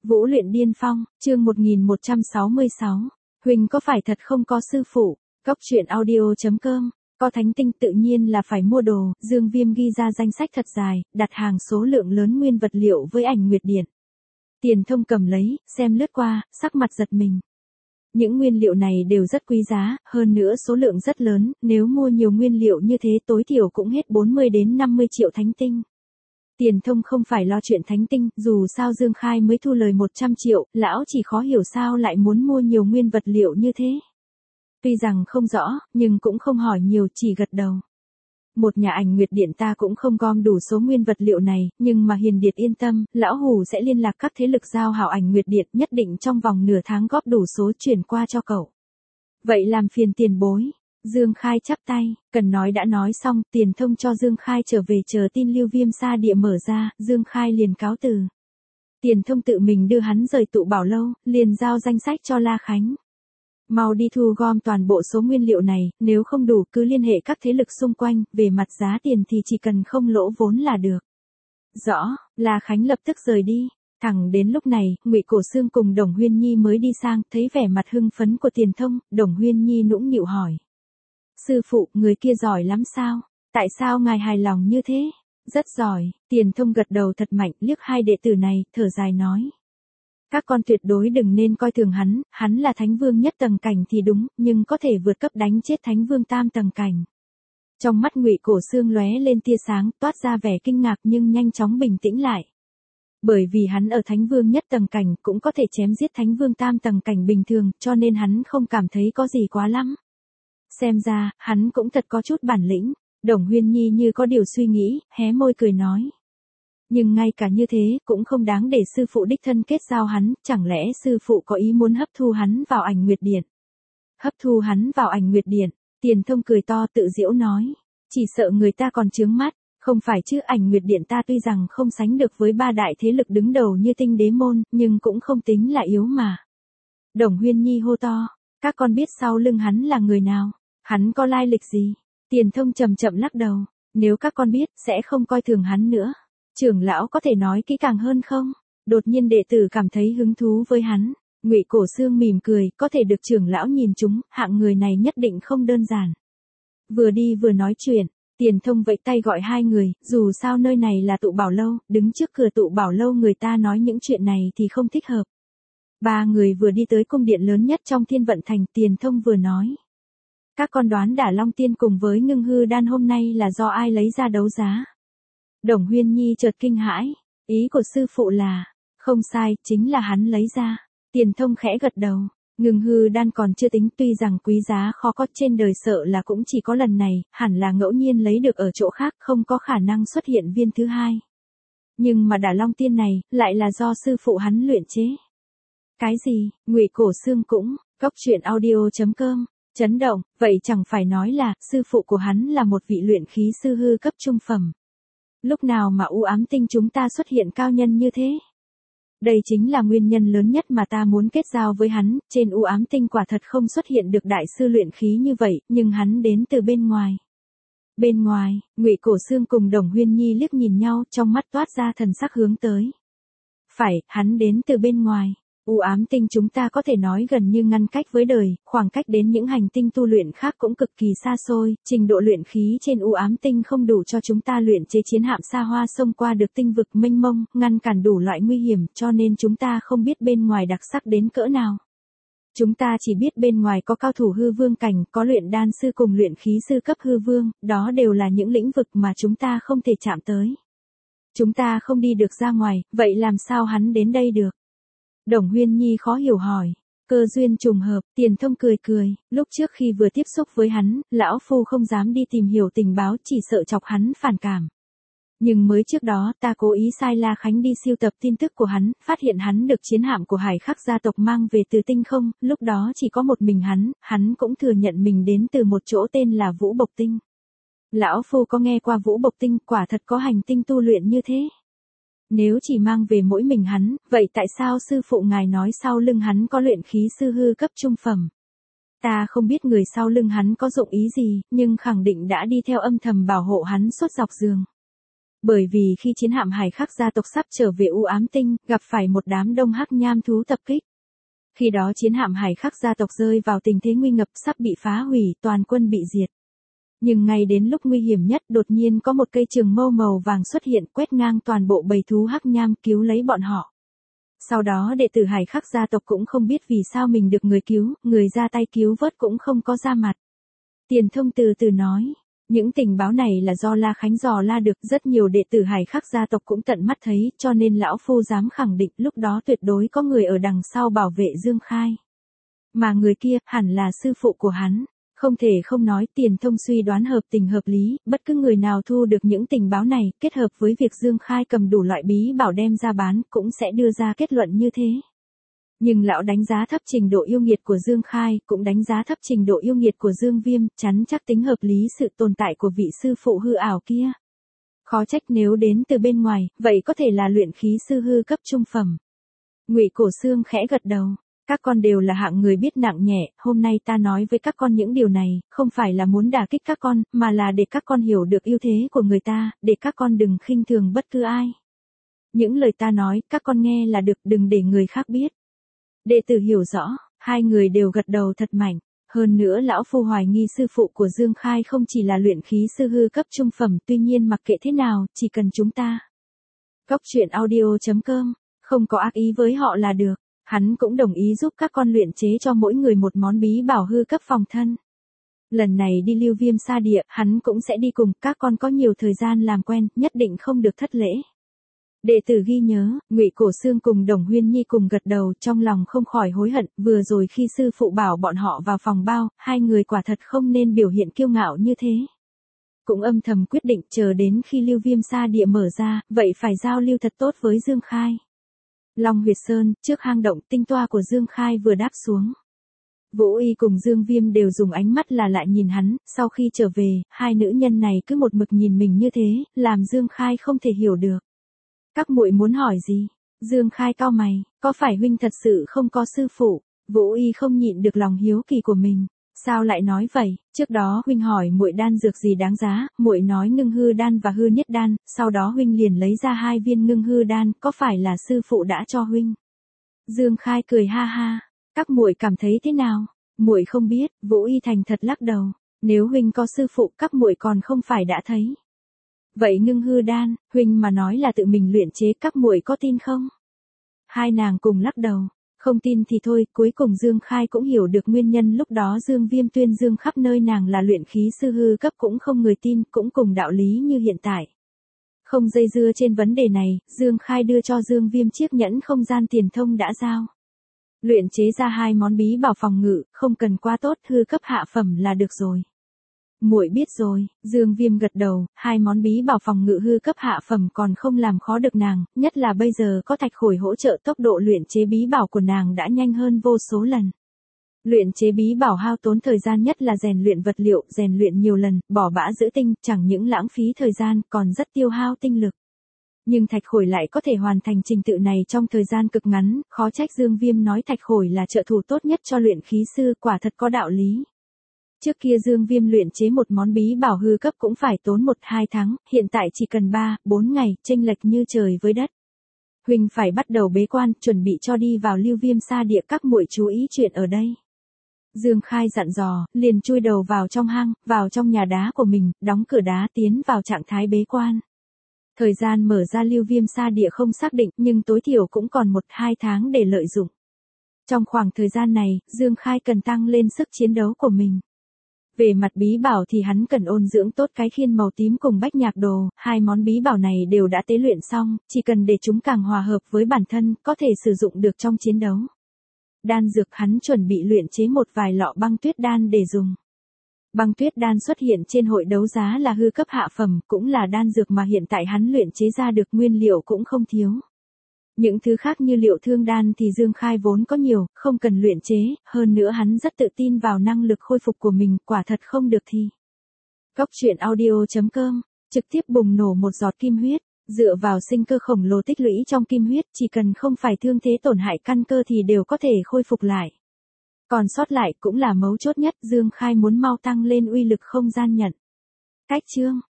Vũ luyện điên phong, chương 1166. Huỳnh có phải thật không có sư phụ? Góc truyện audio.com. Có thánh tinh tự nhiên là phải mua đồ. Dương Viêm ghi ra danh sách thật dài, đặt hàng số lượng lớn nguyên vật liệu với ảnh nguyệt điện. Tiền Thông cầm lấy, xem lướt qua, sắc mặt giật mình. Những nguyên liệu này đều rất quý giá, hơn nữa số lượng rất lớn, nếu mua nhiều nguyên liệu như thế tối thiểu cũng hết 40 đến 50 triệu thánh tinh. Tiền Thông không phải lo chuyện thánh tinh, dù sao Dương Khai mới thu lời 100 triệu, lão chỉ khó hiểu sao lại muốn mua nhiều nguyên vật liệu như thế. Tuy rằng không rõ, nhưng cũng không hỏi nhiều, chỉ gật đầu. Một nhà ảnh nguyệt điện ta cũng không gom đủ số nguyên vật liệu này, nhưng mà Hiền Điệt yên tâm, lão Hủ sẽ liên lạc các thế lực giao hảo ảnh nguyệt điện, nhất định trong vòng nửa tháng góp đủ số chuyển qua cho cậu. Vậy làm phiền tiền bối. Dương Khai chắp tay, cần nói đã nói xong, Tiền Thông cho Dương Khai trở về chờ tin Lưu Viêm Sa Địa mở ra, Dương Khai liền cáo từ. Tiền Thông tự mình đưa hắn rời tụ bảo lâu, liền giao danh sách cho La Khánh. Mau đi thu gom toàn bộ số nguyên liệu này, nếu không đủ cứ liên hệ các thế lực xung quanh, về mặt giá tiền thì chỉ cần không lỗ vốn là được. Rõ, La Khánh lập tức rời đi. Thẳng đến lúc này, Ngụy Cổ Xương cùng Đồng Huyên Nhi mới đi sang, thấy vẻ mặt hưng phấn của Tiền Thông, Đồng Huyên Nhi nũng nịu hỏi. Sư phụ, người kia giỏi lắm sao? Tại sao ngài hài lòng như thế? Rất giỏi, Tiền Thông gật đầu thật mạnh, liếc hai đệ tử này, thở dài nói. Các con tuyệt đối đừng nên coi thường hắn là thánh vương nhất tầng cảnh thì đúng, nhưng có thể vượt cấp đánh chết thánh vương tam tầng cảnh. Trong mắt Ngụy Cổ Xương lóe lên tia sáng, toát ra vẻ kinh ngạc nhưng nhanh chóng bình tĩnh lại. Bởi vì hắn ở thánh vương nhất tầng cảnh cũng có thể chém giết thánh vương tam tầng cảnh bình thường, cho nên hắn không cảm thấy có gì quá lắm. Xem ra, hắn cũng thật có chút bản lĩnh. Đồng Huyên Nhi như có điều suy nghĩ, hé môi cười nói. Nhưng ngay cả như thế, cũng không đáng để sư phụ đích thân kết giao hắn, chẳng lẽ sư phụ có ý muốn hấp thu hắn vào ảnh nguyệt điện? Hấp thu hắn vào ảnh nguyệt điện, Tiền Thông cười to tự giễu nói. Chỉ sợ người ta còn chướng mắt, không phải chứ, ảnh nguyệt điện ta tuy rằng không sánh được với ba đại thế lực đứng đầu như Tinh Đế Môn, nhưng cũng không tính là yếu mà. Đồng Huyên Nhi hô to, các con biết sau lưng hắn là người nào? Hắn có lai lịch gì? Tiền Thông chậm chậm lắc đầu, nếu các con biết, sẽ không coi thường hắn nữa. Trưởng lão có thể nói kỹ càng hơn không? Đột nhiên đệ tử cảm thấy hứng thú với hắn. Ngụy Cổ Xương mỉm cười, có thể được trưởng lão nhìn chúng, hạng người này nhất định không đơn giản. Vừa đi vừa nói chuyện, Tiền Thông vẫy tay gọi hai người, dù sao nơi này là tụ bảo lâu, đứng trước cửa tụ bảo lâu người ta nói những chuyện này thì không thích hợp. Ba người vừa đi tới cung điện lớn nhất trong Thiên Vận Thành, Tiền Thông vừa nói. Các con đoán Đả Long Tiên cùng với Ngưng Hư Đan hôm nay là do ai lấy ra đấu giá? Đồng Huyên Nhi chợt kinh hãi, ý của sư phụ là, không sai, chính là hắn lấy ra. Tiền Thông khẽ gật đầu, Ngưng Hư Đan còn chưa tính, tuy rằng quý giá khó có trên đời sợ là cũng chỉ có lần này, hẳn là ngẫu nhiên lấy được ở chỗ khác, không có khả năng xuất hiện viên thứ hai. Nhưng mà Đả Long Tiên này, lại là do sư phụ hắn luyện chế. Cái gì? Ngụy Cổ Xương cũng, góc truyện audio.com, chấn động, vậy chẳng phải nói là, sư phụ của hắn là một vị luyện khí sư hư cấp trung phẩm. Lúc nào mà u ám tinh chúng ta xuất hiện cao nhân như thế? Đây chính là nguyên nhân lớn nhất mà ta muốn kết giao với hắn, trên u ám tinh quả thật không xuất hiện được đại sư luyện khí như vậy, nhưng hắn đến từ bên ngoài. Bên ngoài, Ngụy Cổ Xương cùng Đồng Huyên Nhi liếc nhìn nhau, trong mắt toát ra thần sắc hướng tới. Phải, hắn đến từ bên ngoài. U ám tinh chúng ta có thể nói gần như ngăn cách với đời, khoảng cách đến những hành tinh tu luyện khác cũng cực kỳ xa xôi, trình độ luyện khí trên u ám tinh không đủ cho chúng ta luyện chế chiến hạm xa hoa xông qua được tinh vực mênh mông, ngăn cản đủ loại nguy hiểm, cho nên chúng ta không biết bên ngoài đặc sắc đến cỡ nào. Chúng ta chỉ biết bên ngoài có cao thủ hư vương cảnh, có luyện đan sư cùng luyện khí sư cấp hư vương, đó đều là những lĩnh vực mà chúng ta không thể chạm tới. Chúng ta không đi được ra ngoài, vậy làm sao hắn đến đây được? Đồng Huyên Nhi khó hiểu hỏi. Cơ duyên trùng hợp, Tiền Thông cười cười, lúc trước khi vừa tiếp xúc với hắn, lão phu không dám đi tìm hiểu tình báo, chỉ sợ chọc hắn phản cảm. Nhưng mới trước đó ta cố ý sai La Khánh đi siêu tập tin tức của hắn, phát hiện hắn được chiến hạm của Hải Khắc gia tộc mang về từ tinh không, lúc đó chỉ có một mình hắn cũng thừa nhận mình đến từ một chỗ tên là Vũ Bộc Tinh. Lão phu có nghe qua Vũ Bộc Tinh, quả thật có hành tinh tu luyện như thế. Nếu chỉ mang về mỗi mình hắn, vậy tại sao sư phụ ngài nói sau lưng hắn có luyện khí sư hư cấp trung phẩm? Ta không biết người sau lưng hắn có dụng ý gì, nhưng khẳng định đã đi theo âm thầm bảo hộ hắn suốt dọc giường. Bởi vì khi chiến hạm Hải Khắc gia tộc sắp trở về U Ám Tinh, gặp phải một đám đông hắc nham thú tập kích. Khi đó chiến hạm Hải Khắc gia tộc rơi vào tình thế nguy ngập sắp bị phá hủy, toàn quân bị diệt. Nhưng ngay đến lúc nguy hiểm nhất đột nhiên có một cây trường mâu màu vàng xuất hiện quét ngang toàn bộ bầy thú hắc nham cứu lấy bọn họ. Sau đó đệ tử Hải Khắc gia tộc cũng không biết vì sao mình được người cứu, người ra tay cứu vớt cũng không có ra mặt. Tiền Thông từ từ nói, những tình báo này là do La Khánh dò la được, rất nhiều đệ tử Hải Khắc gia tộc cũng tận mắt thấy, cho nên lão phu dám khẳng định lúc đó tuyệt đối có người ở đằng sau bảo vệ Dương Khai. Mà người kia hẳn là sư phụ của hắn. Không thể không nói, Tiền Thông suy đoán hợp tình hợp lý, bất cứ người nào thu được những tình báo này, kết hợp với việc Dương Khai cầm đủ loại bí bảo đem ra bán, cũng sẽ đưa ra kết luận như thế. Nhưng lão đánh giá thấp trình độ yêu nghiệt của Dương Khai, cũng đánh giá thấp trình độ yêu nghiệt của Dương Viêm, chắn chắc tính hợp lý sự tồn tại của vị sư phụ hư ảo kia. Khó trách nếu đến từ bên ngoài, vậy có thể là luyện khí sư hư cấp trung phẩm. Ngụy Cổ Xương khẽ gật đầu. Các con đều là hạng người biết nặng nhẹ, hôm nay ta nói với các con những điều này, không phải là muốn đả kích các con, mà là để các con hiểu được ưu thế của người ta, để các con đừng khinh thường bất cứ ai. Những lời ta nói, các con nghe là được, đừng để người khác biết. Đệ tử hiểu rõ, hai người đều gật đầu thật mạnh. Hơn nữa lão phu hoài nghi sư phụ của Dương Khai không chỉ là luyện khí sư hư cấp trung phẩm, tuy nhiên mặc kệ thế nào, chỉ cần chúng ta. Goctruyện audio.com, không có ác ý với họ là được. Hắn cũng đồng ý giúp các con luyện chế cho mỗi người một món bí bảo hư cấp phòng thân. Lần này đi Lưu Viêm Sa Địa, hắn cũng sẽ đi cùng, các con có nhiều thời gian làm quen, nhất định không được thất lễ. Đệ tử ghi nhớ, Ngụy Cổ Xương cùng Đồng Huyên Nhi cùng gật đầu, trong lòng không khỏi hối hận, vừa rồi khi sư phụ bảo bọn họ vào phòng bao, hai người quả thật không nên biểu hiện kiêu ngạo như thế. Cũng âm thầm quyết định chờ đến khi Lưu Viêm Sa Địa mở ra, vậy phải giao lưu thật tốt với Dương Khai. Long Huyệt Sơn, trước hang động, tinh toa của Dương Khai vừa đáp xuống. Vũ Y cùng Dương Viêm đều dùng ánh mắt là lại nhìn hắn, sau khi trở về, hai nữ nhân này cứ một mực nhìn mình như thế, làm Dương Khai không thể hiểu được. Các muội muốn hỏi gì? Dương Khai cau mày, có phải huynh thật sự không có sư phụ? Vũ Y không nhịn được lòng hiếu kỳ của mình. Sao lại nói vậy? Trước đó huynh hỏi muội đan dược gì đáng giá, muội nói ngưng hư đan và hư nhất đan, sau đó huynh liền lấy ra 2 viên ngưng hư đan, có phải là sư phụ đã cho huynh? Dương Khai cười ha ha, các muội cảm thấy thế nào? Muội không biết, Vũ Y thành thật lắc đầu, nếu huynh có sư phụ, các muội còn không phải đã thấy. Vậy ngưng hư đan, huynh mà nói là tự mình luyện chế, các muội có tin không? Hai nàng cùng lắc đầu. Không tin thì thôi, cuối cùng Dương Khai cũng hiểu được nguyên nhân lúc đó Dương Viêm tuyên dương khắp nơi nàng là luyện khí sư hư cấp cũng không người tin, cũng cùng đạo lý như hiện tại. Không dây dưa trên vấn đề này, Dương Khai đưa cho Dương Viêm chiếc nhẫn không gian Tiền Thông đã giao. Luyện chế ra 2 món bí bảo phòng ngự, không cần quá tốt, hư cấp hạ phẩm là được rồi. Muội biết rồi, Dương Viêm gật đầu, 2 món bí bảo phòng ngự hư cấp hạ phẩm còn không làm khó được nàng, nhất là bây giờ có thạch khổi hỗ trợ, tốc độ luyện chế bí bảo của nàng đã nhanh hơn vô số lần. Luyện chế bí bảo hao tốn thời gian nhất là rèn luyện vật liệu, rèn luyện nhiều lần, bỏ bã giữ tinh, chẳng những lãng phí thời gian, còn rất tiêu hao tinh lực. Nhưng thạch khổi lại có thể hoàn thành trình tự này trong thời gian cực ngắn, khó trách Dương Viêm nói thạch khổi là trợ thủ tốt nhất cho luyện khí sư, quả thật có đạo lý. Trước kia Dương Viêm luyện chế một món bí bảo hư cấp cũng phải tốn 1-2 tháng, hiện tại chỉ cần 3-4 ngày, chênh lệch như trời với đất. Huynh phải bắt đầu bế quan, chuẩn bị cho đi vào Lưu Viêm Sa Địa, các muội chú ý chuyện ở đây. Dương Khai dặn dò, liền chui đầu vào trong hang, vào trong nhà đá của mình, đóng cửa đá tiến vào trạng thái bế quan. Thời gian mở ra Lưu Viêm Sa Địa không xác định, nhưng tối thiểu cũng còn 1-2 tháng để lợi dụng. Trong khoảng thời gian này, Dương Khai cần tăng lên sức chiến đấu của mình. Về mặt bí bảo thì hắn cần ôn dưỡng tốt cái khiên màu tím cùng bách nhạc đồ, 2 món bí bảo này đều đã tế luyện xong, chỉ cần để chúng càng hòa hợp với bản thân, có thể sử dụng được trong chiến đấu. Đan dược hắn chuẩn bị luyện chế một vài lọ băng tuyết đan để dùng. Băng tuyết đan xuất hiện trên hội đấu giá là hư cấp hạ phẩm, cũng là đan dược mà hiện tại hắn luyện chế ra được, nguyên liệu cũng không thiếu. Những thứ khác như liệu thương đan thì Dương Khai vốn có nhiều, không cần luyện chế, hơn nữa hắn rất tự tin vào năng lực khôi phục của mình, quả thật không được thì. Goctruyện audio.com, trực tiếp bùng nổ một giọt kim huyết, dựa vào sinh cơ khổng lồ tích lũy trong kim huyết, chỉ cần không phải thương thế tổn hại căn cơ thì đều có thể khôi phục lại. Còn sót lại cũng là mấu chốt nhất, Dương Khai muốn mau tăng lên uy lực không gian nhận. Cách chương